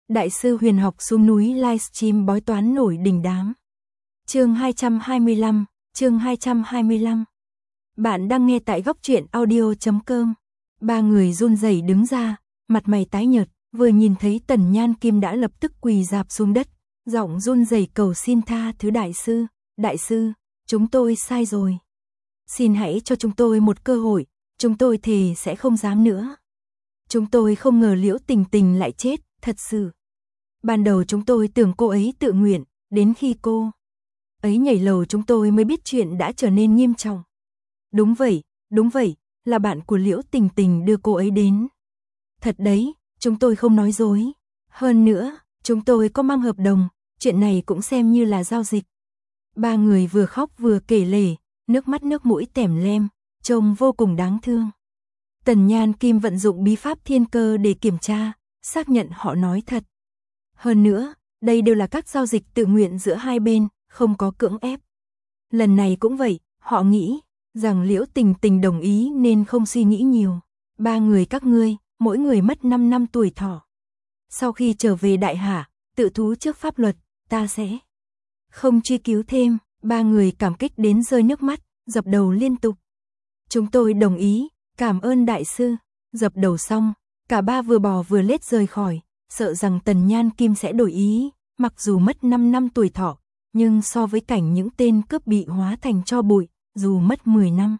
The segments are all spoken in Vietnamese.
Đại sư Huyền học xuống núi livestream bói toán nổi đình đám. Chương 225, chương 225. Bạn đang nghe tại góc truyện audio.com. Ba người run rẩy đứng ra, mặt mày tái nhợt, vừa nhìn thấy Tần Nhan Kim đã lập tức quỳ rạp xuống đất, giọng run rẩy cầu xin tha thứ đại sư, chúng tôi sai rồi. Xin hãy cho chúng tôi một cơ hội, chúng tôi thề sẽ không dám nữa. Chúng tôi không ngờ Liễu Tình Tình lại chết, thật sự. Ban đầu chúng tôi tưởng cô ấy tự nguyện, đến khi cô ấy nhảy lầu chúng tôi mới biết chuyện đã trở nên nghiêm trọng. Đúng vậy, là bạn của Liễu Tình Tình đưa cô ấy đến. Thật đấy, chúng tôi không nói dối. Hơn nữa, chúng tôi có mang hợp đồng, chuyện này cũng xem như là giao dịch. Ba người vừa khóc vừa kể lể, nước mắt nước mũi tẻm lem, trông vô cùng đáng thương. Tần Nhan Kim vận dụng bí pháp thiên cơ để kiểm tra, xác nhận họ nói thật. Hơn nữa, đây đều là các giao dịch tự nguyện giữa hai bên, không có cưỡng ép. Lần này cũng vậy, họ nghĩ rằng Liễu Tình Tình đồng ý nên không suy nghĩ nhiều. Ba người các ngươi, mỗi người mất 5 năm tuổi thọ. Sau khi trở về Đại Hạ, tự thú trước pháp luật, ta sẽ không truy cứu thêm. Ba người cảm kích đến rơi nước mắt, dập đầu liên tục. Chúng tôi đồng ý, cảm ơn đại sư. Dập đầu xong, cả ba vừa bò vừa lết rời khỏi, sợ rằng Tần Nhan Kim sẽ đổi ý. Mặc dù mất 5 năm tuổi thọ, nhưng so với cảnh những tên cướp bị hóa thành tro bụi, dù mất 10 năm,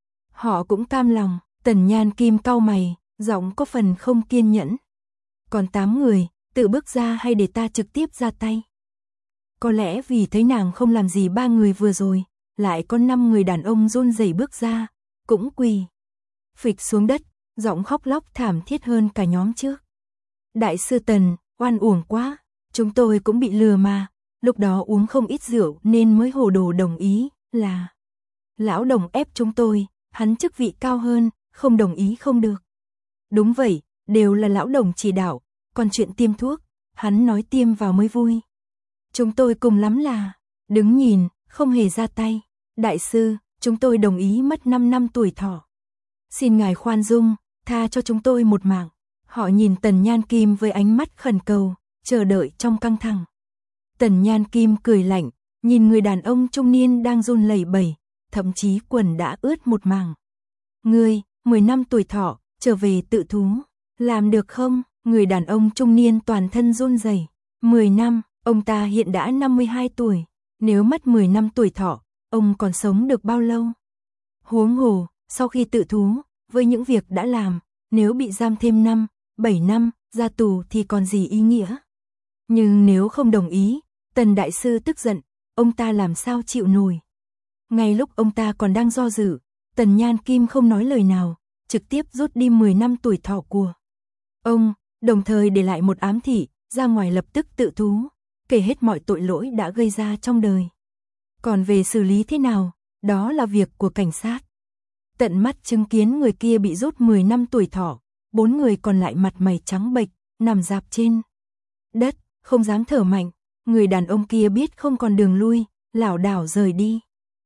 họ cũng cam lòng. Tần Nhan Kim cau mày, giọng có phần không kiên nhẫn. Còn 8 người, tự bước ra hay để ta trực tiếp ra tay? Có lẽ vì thấy nàng không làm gì ba người vừa rồi, lại có 5 người đàn ông run rẩy bước ra, cũng quỳ phịch xuống đất, giọng khóc lóc thảm thiết hơn cả nhóm trước. Đại sư Tần, oan uổng quá, chúng tôi cũng bị lừa mà, lúc đó uống không ít rượu nên mới hồ đồ đồng ý, là lão đồng ép chúng tôi, hắn chức vị cao hơn, không đồng ý không được. Đúng vậy, đều là lão đồng chỉ đạo, còn chuyện tiêm thuốc, hắn nói tiêm vào mới vui. Chúng tôi cùng lắm là đứng nhìn, không hề ra tay. Đại sư, chúng tôi đồng ý mất 5 năm tuổi thọ. Xin ngài khoan dung, tha cho chúng tôi một mạng. Họ nhìn Tần Nhan Kim với ánh mắt khẩn cầu, chờ đợi trong căng thẳng. Tần Nhan Kim cười lạnh, nhìn người đàn ông trung niên đang run lẩy bẩy, thậm chí quần đã ướt một mảng. Ngươi, 10 năm tuổi thọ, trở về tự thú, làm được không? Người đàn ông trung niên toàn thân run rẩy. 10 năm, ông ta hiện đã 52 tuổi, nếu mất 10 năm tuổi thọ, ông còn sống được bao lâu? Huống hồ, sau khi tự thú, với những việc đã làm, nếu bị giam thêm 5, 7 năm, ra tù thì còn gì ý nghĩa? Nhưng nếu không đồng ý, Tần Đại Sư tức giận, ông ta làm sao chịu nổi? Ngay lúc ông ta còn đang do dự, Tần Nhan Kim không nói lời nào, trực tiếp rút đi 10 năm tuổi thọ của ông, đồng thời để lại một ám thị, ra ngoài lập tức tự thú, kể hết mọi tội lỗi đã gây ra trong đời. Còn về xử lý thế nào, đó là việc của cảnh sát. Tận mắt chứng kiến người kia bị rút 10 năm tuổi thọ, 4 người còn lại mặt mày trắng bệch, nằm rạp trên đất, không dám thở mạnh. Người đàn ông kia biết không còn đường lui, lảo đảo rời đi.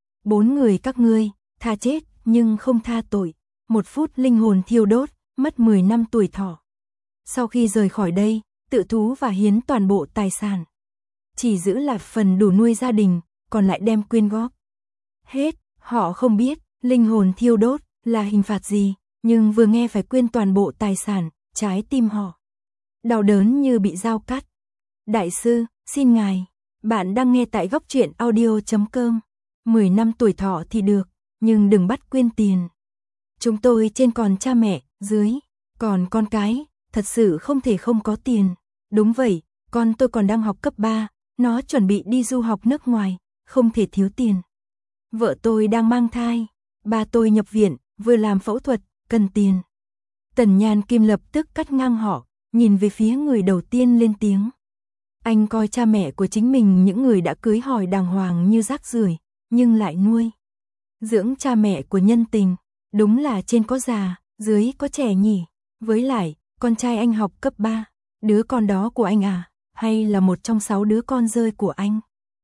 4 người các ngươi, tha chết nhưng không tha tội. 1 phút linh hồn thiêu đốt, mất 10 năm tuổi thọ. Sau khi rời khỏi đây, tự thú và hiến toàn bộ tài sản. Chỉ giữ lại phần đủ nuôi gia đình, còn lại đem quyên góp. Hết, họ không biết, linh hồn thiêu đốt là hình phạt gì, nhưng vừa nghe phải quyên toàn bộ tài sản, trái tim họ đau đớn như bị dao cắt. Đại sư, xin ngài, bạn đang nghe tại góc truyện audio.com. 10 năm tuổi thọ thì được, nhưng đừng bắt quyên tiền. Chúng tôi trên còn cha mẹ, dưới còn con cái, thật sự không thể không có tiền. Đúng vậy, con tôi còn đang học cấp 3, nó chuẩn bị đi du học nước ngoài, không thể thiếu tiền. Vợ tôi đang mang thai, ba tôi nhập viện, vừa làm phẫu thuật, cần tiền. Tần Nhan Kim lập tức cắt ngang họ, nhìn về phía người đầu tiên lên tiếng. Anh coi cha mẹ của chính mình, những người đã cưới hỏi đàng hoàng như rác rưởi, nhưng lại nuôi dưỡng cha mẹ của nhân tình, đúng là trên có già, dưới có trẻ nhỉ. Với lại, con trai anh học cấp 3, đứa con đó của anh à, hay là một trong 6 đứa con rơi của anh?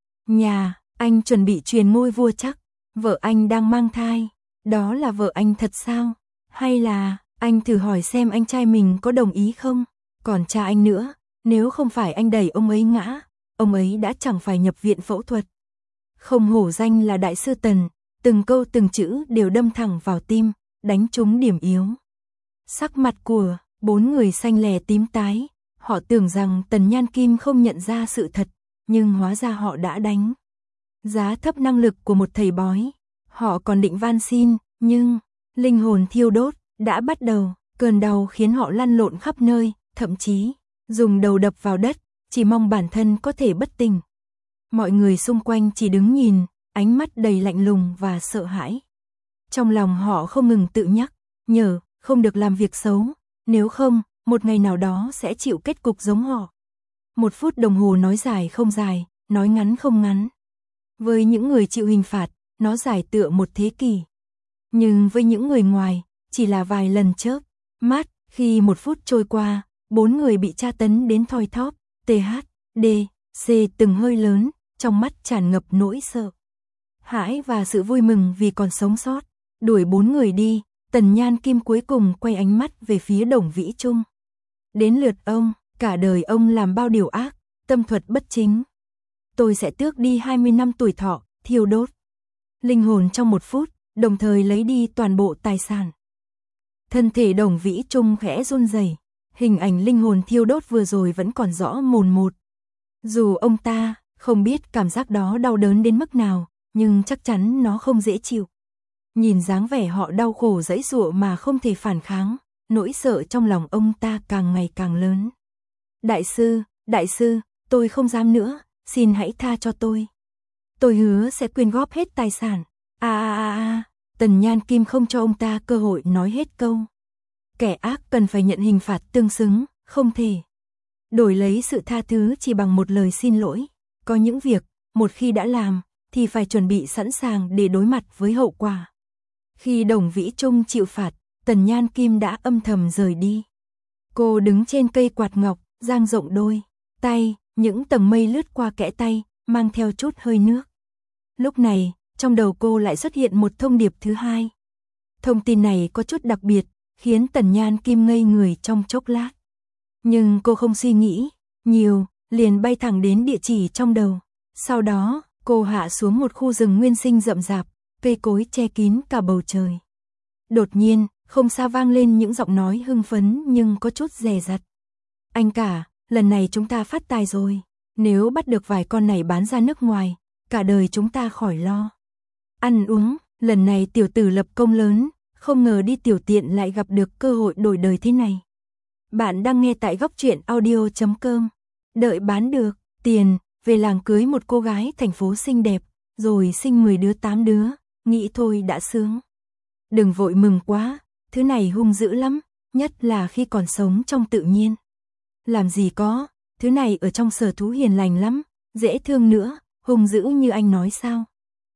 Nhà, anh chuẩn bị truyền ngôi vua chắc, vợ anh đang mang thai, đó là vợ anh thật sao? Hay là, anh thử hỏi xem anh trai mình có đồng ý không? Còn cha anh nữa, Nếu không phải anh đẩy ông ấy ngã, ông ấy đã chẳng phải nhập viện phẫu thuật. Không hổ danh là đại sư Tần, từng câu từng chữ đều đâm thẳng vào tim, đánh trúng điểm yếu. Sắc mặt của 4 người xanh lè tím tái, họ tưởng rằng Tần Nhan Kim không nhận ra sự thật, nhưng hóa ra họ đã đánh giá thấp năng lực của một thầy bói. Họ còn định van xin, nhưng linh hồn thiêu đốt đã bắt đầu, cơn đau khiến họ lăn lộn khắp nơi, thậm chí dùng đầu đập vào đất, chỉ mong bản thân có thể bất tỉnh. Mọi người xung quanh chỉ đứng nhìn, ánh mắt đầy lạnh lùng và sợ hãi. Trong lòng họ không ngừng tự nhắc, nhở, không được làm việc xấu, nếu không, một ngày nào đó sẽ chịu kết cục giống họ. 1 phút đồng hồ nói dài không dài, nói ngắn không ngắn. Với những người chịu hình phạt, nó dài tựa một thế kỷ. Nhưng với những người ngoài, chỉ là vài lần chớp mắt. Khi 1 phút trôi qua, 4 người bị tra tấn đến thoi thóp, THDC từng hơi lớn, trong mắt tràn ngập nỗi sợ hãi và sự vui mừng vì còn sống sót. Đuổi 4 người đi, Tần Nhan Kim cuối cùng quay ánh mắt về phía Đồng Vĩ Trung. Đến lượt ông, cả đời ông làm bao điều ác, tâm thuật bất chính. Tôi sẽ tước đi 20 năm tuổi thọ, thiêu đốt linh hồn trong 1 phút, đồng thời lấy đi toàn bộ tài sản. Thân thể Đồng Vĩ Trung khẽ run rẩy, hình ảnh linh hồn thiêu đốt vừa rồi vẫn còn rõ mồn một. Dù ông ta không biết cảm giác đó đau đớn đến mức nào, nhưng chắc chắn nó không dễ chịu. Nhìn dáng vẻ họ đau khổ giãy giụa mà không thể phản kháng, nỗi sợ trong lòng ông ta càng ngày càng lớn. Đại sư, tôi không dám nữa, xin hãy tha cho tôi. Tôi hứa sẽ quyên góp hết tài sản. Tần Nhan Kim không cho ông ta cơ hội nói hết câu. Kẻ ác cần phải nhận hình phạt tương xứng, không thể đổi lấy sự tha thứ chỉ bằng một lời xin lỗi. Có những việc, một khi đã làm, thì phải chuẩn bị sẵn sàng để đối mặt với hậu quả. Khi Đồng Vĩ Trung chịu phạt, Tần Nhan Kim đã âm thầm rời đi. Cô đứng trên cây quạt ngọc, dang rộng đôi tay, những tầng mây lướt qua kẽ tay, mang theo chút hơi nước. Lúc này, trong đầu cô lại xuất hiện một thông điệp thứ hai. Thông tin này có chút đặc biệt, khiến Tần Nhan Kim ngây người trong chốc lát. Nhưng cô không suy nghĩ nhiều, liền bay thẳng đến địa chỉ trong đầu. Sau đó, cô hạ xuống một khu rừng nguyên sinh rậm rạp, cây cối che kín cả bầu trời. Đột nhiên, không xa vang lên những giọng nói hưng phấn nhưng có chút dè dặt. Anh cả, lần này chúng ta phát tài rồi. Nếu bắt được vài con này bán ra nước ngoài, cả đời chúng ta khỏi lo ăn uống. Lần này tiểu tử lập công lớn, không ngờ đi tiểu tiện lại gặp được cơ hội đổi đời thế này. Bạn đang nghe tại goctruyện.audio.com. Đợi bán được tiền, về làng cưới một cô gái thành phố xinh đẹp, rồi sinh 10 đứa 8 đứa, nghĩ thôi đã sướng. Đừng vội mừng quá, thứ này hung dữ lắm, nhất là khi còn sống trong tự nhiên. Làm gì có, thứ này ở trong sở thú hiền lành lắm, dễ thương nữa, hung dữ như anh nói sao?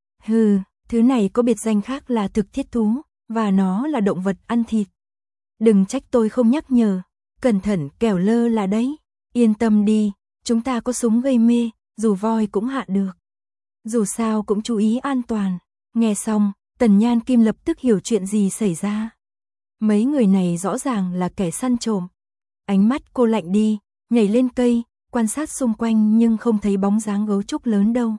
Hừ, thứ này có biệt danh khác là thực thiết thú, và nó là động vật ăn thịt. Đừng trách tôi không nhắc nhở, cẩn thận kẻo lơ là đấy. Yên tâm đi, chúng ta có súng gây mê, dù voi cũng hạ được. Dù sao cũng chú ý an toàn. Nghe xong, Tần Nhan Kim lập tức hiểu chuyện gì xảy ra. Mấy người này rõ ràng là kẻ săn trộm. Ánh mắt cô lạnh đi, nhảy lên cây, quan sát xung quanh nhưng không thấy bóng dáng gấu trúc lớn đâu.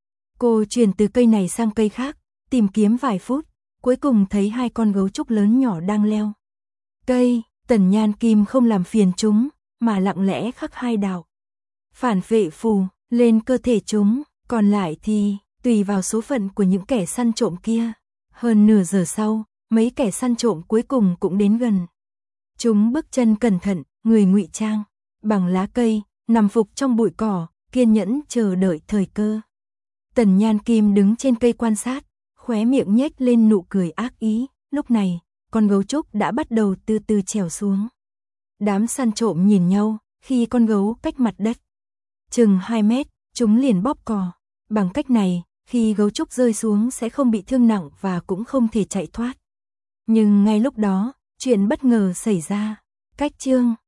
Cô chuyển từ cây này sang cây khác, tìm kiếm vài phút, cuối cùng thấy 2 con gấu trúc lớn nhỏ đang leo cây. Tần Nhan Kim không làm phiền chúng, mà lặng lẽ khắc 2 đạo phản vệ phù lên cơ thể chúng, còn lại thì tùy vào số phận của những kẻ săn trộm kia. Hơn nửa giờ sau, mấy kẻ săn trộm cuối cùng cũng đến gần. Chúng bước chân cẩn thận, người ngụy trang bằng lá cây, nằm phục trong bụi cỏ, kiên nhẫn chờ đợi thời cơ. Tần Nhan Kim đứng trên cây quan sát, khóe miệng nhếch lên nụ cười ác ý. Lúc này, con gấu trúc đã bắt đầu từ từ trèo xuống. Đám săn trộm nhìn nhau, khi con gấu cách mặt đất chừng 2 mét, chúng liền bóp cò. Bằng cách này, khi gấu trúc rơi xuống sẽ không bị thương nặng và cũng không thể chạy thoát. Nhưng ngay lúc đó, chuyện bất ngờ xảy ra. Cách chương